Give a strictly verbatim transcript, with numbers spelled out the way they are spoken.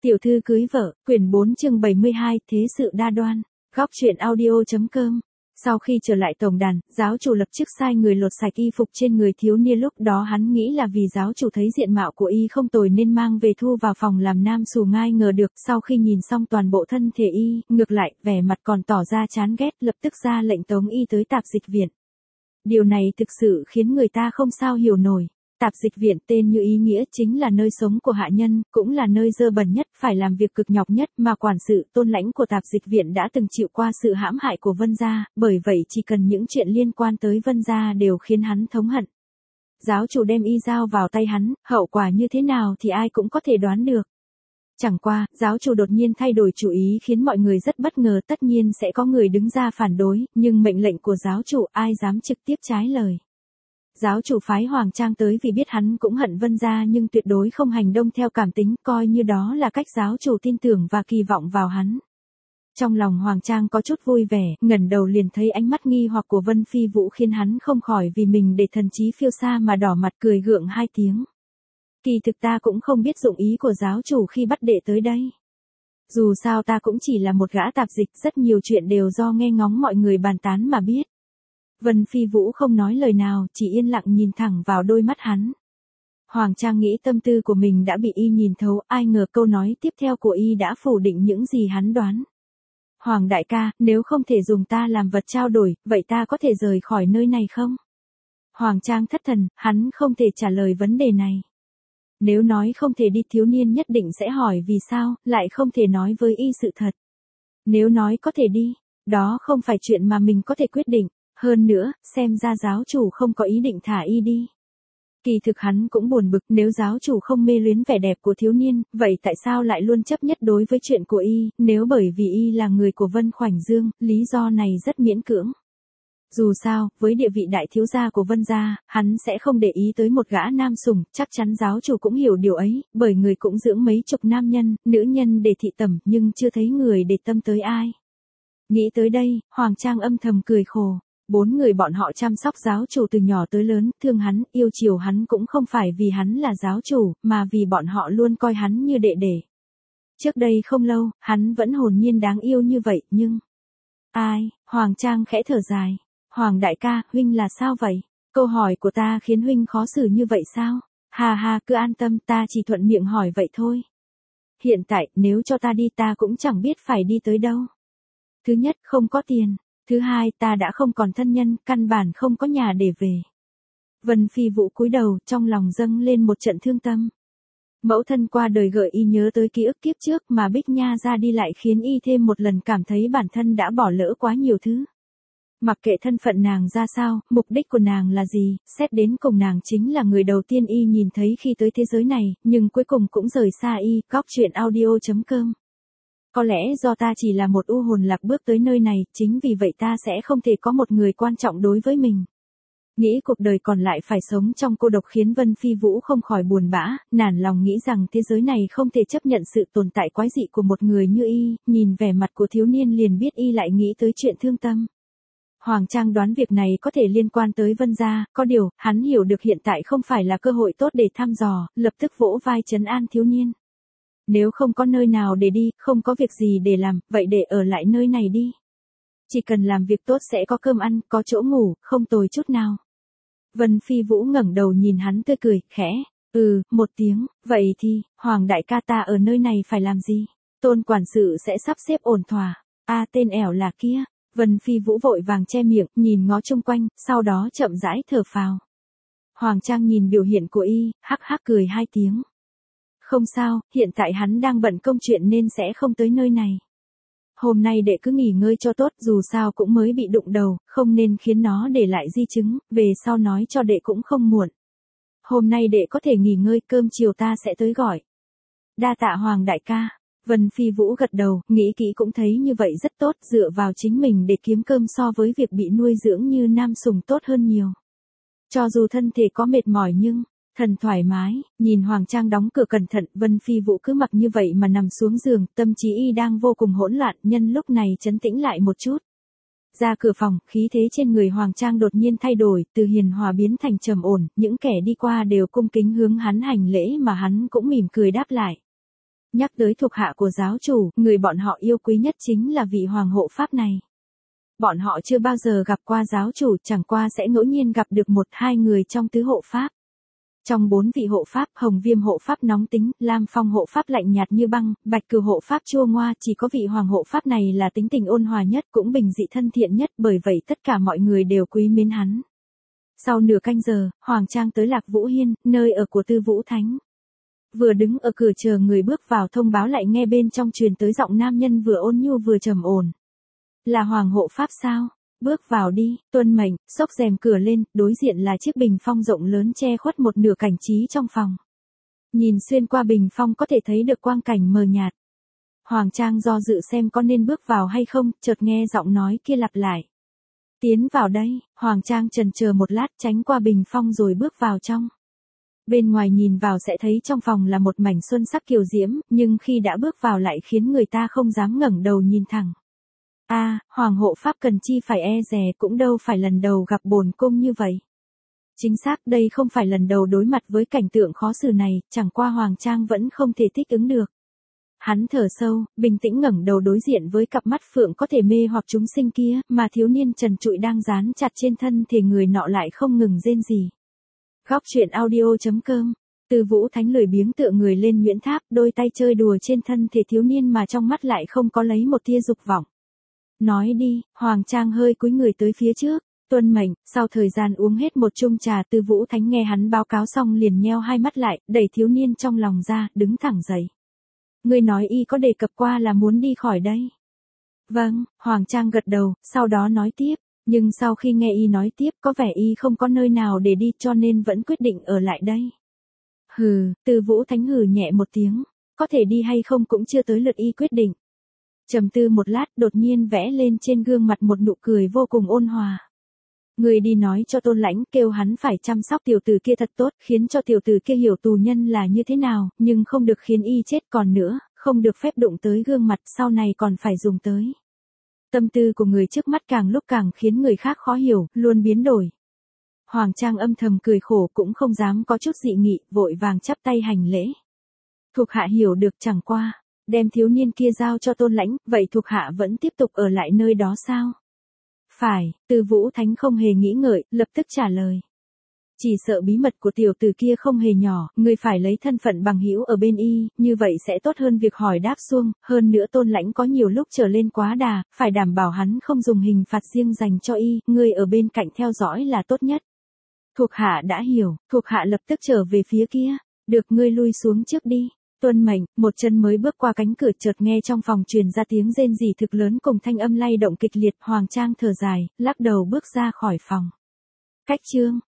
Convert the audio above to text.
Tiểu thư cưới vợ, quyển bốn chương bảy mươi hai, thế sự đa đoan. Góc truyện audio.com. Sau khi trở lại tổng đàn, giáo chủ lập tức sai người lột sạch y phục trên người thiếu niên, lúc đó hắn nghĩ là vì giáo chủ thấy diện mạo của y không tồi nên mang về thu vào phòng làm nam xù, ngai ngờ được sau khi nhìn xong toàn bộ thân thể y, ngược lại, vẻ mặt còn tỏ ra chán ghét, lập tức ra lệnh tống y tới tạp dịch viện. Điều này thực sự khiến người ta không sao hiểu nổi. Tạp dịch viện tên như ý nghĩa chính là nơi sống của hạ nhân, cũng là nơi dơ bẩn nhất, phải làm việc cực nhọc nhất, mà quản sự tôn lãnh của tạp dịch viện đã từng chịu qua sự hãm hại của Vân gia, bởi vậy chỉ cần những chuyện liên quan tới Vân gia đều khiến hắn thống hận. Giáo chủ đem y giao vào tay hắn, hậu quả như thế nào thì ai cũng có thể đoán được. Chẳng qua, giáo chủ đột nhiên thay đổi chủ ý khiến mọi người rất bất ngờ, tất nhiên sẽ có người đứng ra phản đối, nhưng mệnh lệnh của giáo chủ ai dám trực tiếp trái lời. Giáo chủ phái Hoàng Trang tới vì biết hắn cũng hận Vân gia nhưng tuyệt đối không hành động theo cảm tính, coi như đó là cách giáo chủ tin tưởng và kỳ vọng vào hắn. Trong lòng Hoàng Trang có chút vui vẻ, ngẩng đầu liền thấy ánh mắt nghi hoặc của Vân Phi Vũ khiến hắn không khỏi vì mình để thần trí phiêu xa mà đỏ mặt, cười gượng hai tiếng. Kỳ thực ta cũng không biết dụng ý của giáo chủ khi bắt đệ tới đây. Dù sao ta cũng chỉ là một gã tạp dịch, rất nhiều chuyện đều do nghe ngóng mọi người bàn tán mà biết. Vân Phi Vũ không nói lời nào, chỉ yên lặng nhìn thẳng vào đôi mắt hắn. Hoàng Trang nghĩ tâm tư của mình đã bị y nhìn thấu, ai ngờ câu nói tiếp theo của y đã phủ định những gì hắn đoán. Hoàng đại ca, nếu không thể dùng ta làm vật trao đổi, vậy ta có thể rời khỏi nơi này không? Hoàng Trang thất thần, hắn không thể trả lời vấn đề này. Nếu nói không thể đi, thiếu niên nhất định sẽ hỏi vì sao, lại không thể nói với y sự thật. Nếu nói có thể đi, đó không phải chuyện mà mình có thể quyết định. Hơn nữa, xem ra giáo chủ không có ý định thả y đi. Kỳ thực hắn cũng buồn bực, nếu giáo chủ không mê luyến vẻ đẹp của thiếu niên, vậy tại sao lại luôn chấp nhất đối với chuyện của y, nếu bởi vì y là người của Vân Khoảnh Dương, lý do này rất miễn cưỡng. Dù sao, với địa vị đại thiếu gia của Vân gia, hắn sẽ không để ý tới một gã nam sủng, chắc chắn giáo chủ cũng hiểu điều ấy, bởi người cũng dưỡng mấy chục nam nhân, nữ nhân để thị tẩm, nhưng chưa thấy người để tâm tới ai. Nghĩ tới đây, Hoàng Trang âm thầm cười khổ. Bốn người bọn họ chăm sóc giáo chủ từ nhỏ tới lớn, thương hắn, yêu chiều hắn cũng không phải vì hắn là giáo chủ, mà vì bọn họ luôn coi hắn như đệ đệ. Trước đây không lâu, hắn vẫn hồn nhiên đáng yêu như vậy, nhưng... Ai? Hoàng Trang khẽ thở dài. Hoàng đại ca, huynh là sao vậy? Câu hỏi của ta khiến huynh khó xử như vậy sao? Hà hà, cứ an tâm, ta chỉ thuận miệng hỏi vậy thôi. Hiện tại, nếu cho ta đi ta cũng chẳng biết phải đi tới đâu. Thứ nhất, không có tiền. Thứ hai, ta đã không còn thân nhân, căn bản không có nhà để về. Vân Phi Vũ cúi đầu, trong lòng dâng lên một trận thương tâm. Mẫu thân qua đời gợi y nhớ tới ký ức kiếp trước mà Bích Nha ra đi lại khiến y thêm một lần cảm thấy bản thân đã bỏ lỡ quá nhiều thứ. Mặc kệ thân phận nàng ra sao, mục đích của nàng là gì, xét đến cùng nàng chính là người đầu tiên y nhìn thấy khi tới thế giới này, nhưng cuối cùng cũng rời xa y. Góc truyện audio.com. Có lẽ do ta chỉ là một u hồn lạc bước tới nơi này, chính vì vậy ta sẽ không thể có một người quan trọng đối với mình. Nghĩ cuộc đời còn lại phải sống trong cô độc khiến Vân Phi Vũ không khỏi buồn bã, nản lòng nghĩ rằng thế giới này không thể chấp nhận sự tồn tại quái dị của một người như y, nhìn vẻ mặt của thiếu niên liền biết y lại nghĩ tới chuyện thương tâm. Hoàng Trang đoán việc này có thể liên quan tới Vân gia, có điều, hắn hiểu được hiện tại không phải là cơ hội tốt để thăm dò, lập tức vỗ vai trấn an thiếu niên. Nếu không có nơi nào để đi, không có việc gì để làm, vậy để ở lại nơi này đi. Chỉ cần làm việc tốt sẽ có cơm ăn, có chỗ ngủ, không tồi chút nào. Vân Phi Vũ ngẩng đầu nhìn hắn tươi cười, khẽ, ừ, một tiếng, vậy thì, Hoàng đại ca ta ở nơi này phải làm gì? Tôn quản sự sẽ sắp xếp ổn thỏa. A à, tên ẻo là kia. Vân Phi Vũ vội vàng che miệng, nhìn ngó chung quanh, sau đó chậm rãi thở phào. Hoàng Trang nhìn biểu hiện của y, hắc hắc cười hai tiếng. Không sao, hiện tại hắn đang bận công chuyện nên sẽ không tới nơi này. Hôm nay đệ cứ nghỉ ngơi cho tốt, dù sao cũng mới bị đụng đầu, không nên khiến nó để lại di chứng, về sau nói cho đệ cũng không muộn. Hôm nay đệ có thể nghỉ ngơi, cơm chiều ta sẽ tới gọi. Đa tạ Hoàng đại ca. Vân Phi Vũ gật đầu, nghĩ kỹ cũng thấy như vậy rất tốt, dựa vào chính mình để kiếm cơm so với việc bị nuôi dưỡng như nam sủng tốt hơn nhiều. Cho dù thân thể có mệt mỏi nhưng... Thần thoải mái, nhìn Hoàng Trang đóng cửa cẩn thận, Vân Phi Vũ cứ mặc như vậy mà nằm xuống giường, tâm trí y đang vô cùng hỗn loạn, nhân lúc này trấn tĩnh lại một chút. Ra cửa phòng, khí thế trên người Hoàng Trang đột nhiên thay đổi, từ hiền hòa biến thành trầm ổn, những kẻ đi qua đều cung kính hướng hắn hành lễ mà hắn cũng mỉm cười đáp lại. Nhắc tới thuộc hạ của giáo chủ, người bọn họ yêu quý nhất chính là vị hoàng hộ pháp này. Bọn họ chưa bao giờ gặp qua giáo chủ, chẳng qua sẽ ngẫu nhiên gặp được một hai người trong tứ hộ pháp. Trong bốn vị hộ pháp, Hồng Viêm hộ pháp nóng tính, Lam Phong hộ pháp lạnh nhạt như băng, Bạch Cừu hộ pháp chua ngoa, chỉ có vị hoàng hộ pháp này là tính tình ôn hòa nhất, cũng bình dị thân thiện nhất, bởi vậy tất cả mọi người đều quý mến hắn. Sau nửa canh giờ, Hoàng Trang tới Lạc Vũ Hiên, nơi ở của Tư Vũ Thánh. Vừa đứng ở cửa chờ người bước vào thông báo lại nghe bên trong truyền tới giọng nam nhân vừa ôn nhu vừa trầm ổn. Là hoàng hộ pháp sao? Bước vào đi, tuân mệnh, xốc rèm cửa lên, đối diện là chiếc bình phong rộng lớn che khuất một nửa cảnh trí trong phòng. Nhìn xuyên qua bình phong có thể thấy được quang cảnh mờ nhạt. Hoàng Trang do dự xem có nên bước vào hay không, chợt nghe giọng nói kia lặp lại. Tiến vào đây, Hoàng Trang chần chờ một lát tránh qua bình phong rồi bước vào trong. Bên ngoài nhìn vào sẽ thấy trong phòng là một mảnh xuân sắc kiều diễm, nhưng khi đã bước vào lại khiến người ta không dám ngẩng đầu nhìn thẳng. A, à, Hoàng hộ pháp cần chi phải e dè, cũng đâu phải lần đầu gặp bổn cung như vậy. Chính xác, đây không phải lần đầu đối mặt với cảnh tượng khó xử này, chẳng qua Hoàng Trang vẫn không thể thích ứng được. Hắn thở sâu, bình tĩnh ngẩng đầu đối diện với cặp mắt phượng có thể mê hoặc chúng sinh kia, mà thiếu niên trần trụi đang dán chặt trên thân thể người nọ lại không ngừng rên rỉ. Góc truyện audio chấm com. Tư Vũ Thánh lười biếng tựa người lên Nguyễn Tháp, đôi tay chơi đùa trên thân thể thiếu niên mà trong mắt lại không có lấy một tia dục vọng. Nói đi, Hoàng Trang hơi cúi người tới phía trước. Tuân mệnh, sau thời gian uống hết một chung trà, Tư Vũ Thánh nghe hắn báo cáo xong liền nheo hai mắt lại, đẩy thiếu niên trong lòng ra, đứng thẳng dậy. Ngươi nói y có đề cập qua là muốn đi khỏi đây. Vâng, Hoàng Trang gật đầu, sau đó nói tiếp, nhưng sau khi nghe y nói tiếp có vẻ y không có nơi nào để đi cho nên vẫn quyết định ở lại đây. Hừ, Tư Vũ Thánh hừ nhẹ một tiếng, có thể đi hay không cũng chưa tới lượt y quyết định. Trầm tư một lát, đột nhiên vẽ lên trên gương mặt một nụ cười vô cùng ôn hòa. Người đi nói cho Tôn Lãnh, kêu hắn phải chăm sóc tiểu tử kia thật tốt, khiến cho tiểu tử kia hiểu tù nhân là như thế nào, nhưng không được khiến y chết, còn nữa, không được phép đụng tới gương mặt, sau này còn phải dùng tới. Tâm tư của người trước mắt càng lúc càng khiến người khác khó hiểu, luôn biến đổi. Hoàng Trang âm thầm cười khổ, cũng không dám có chút dị nghị, vội vàng chắp tay hành lễ. Thuộc hạ hiểu được, chẳng qua đem thiếu niên kia giao cho Tôn Lãnh, vậy thuộc hạ vẫn tiếp tục ở lại nơi đó sao? Phải, Tư Vũ Thánh không hề nghĩ ngợi, lập tức trả lời. Chỉ sợ bí mật của tiểu tử kia không hề nhỏ, người phải lấy thân phận bằng hữu ở bên y, như vậy sẽ tốt hơn việc hỏi đáp suông, hơn nữa Tôn Lãnh có nhiều lúc trở lên quá đà, phải đảm bảo hắn không dùng hình phạt riêng dành cho y, người ở bên cạnh theo dõi là tốt nhất. Thuộc hạ đã hiểu, thuộc hạ lập tức trở về phía kia, được, ngươi lui xuống trước đi. Tuân mệnh, một chân mới bước qua cánh cửa, chợt nghe trong phòng truyền ra tiếng rên rỉ thực lớn cùng thanh âm lay động kịch liệt. Hoàng Trang thở dài, lắc đầu bước ra khỏi phòng. Cách chương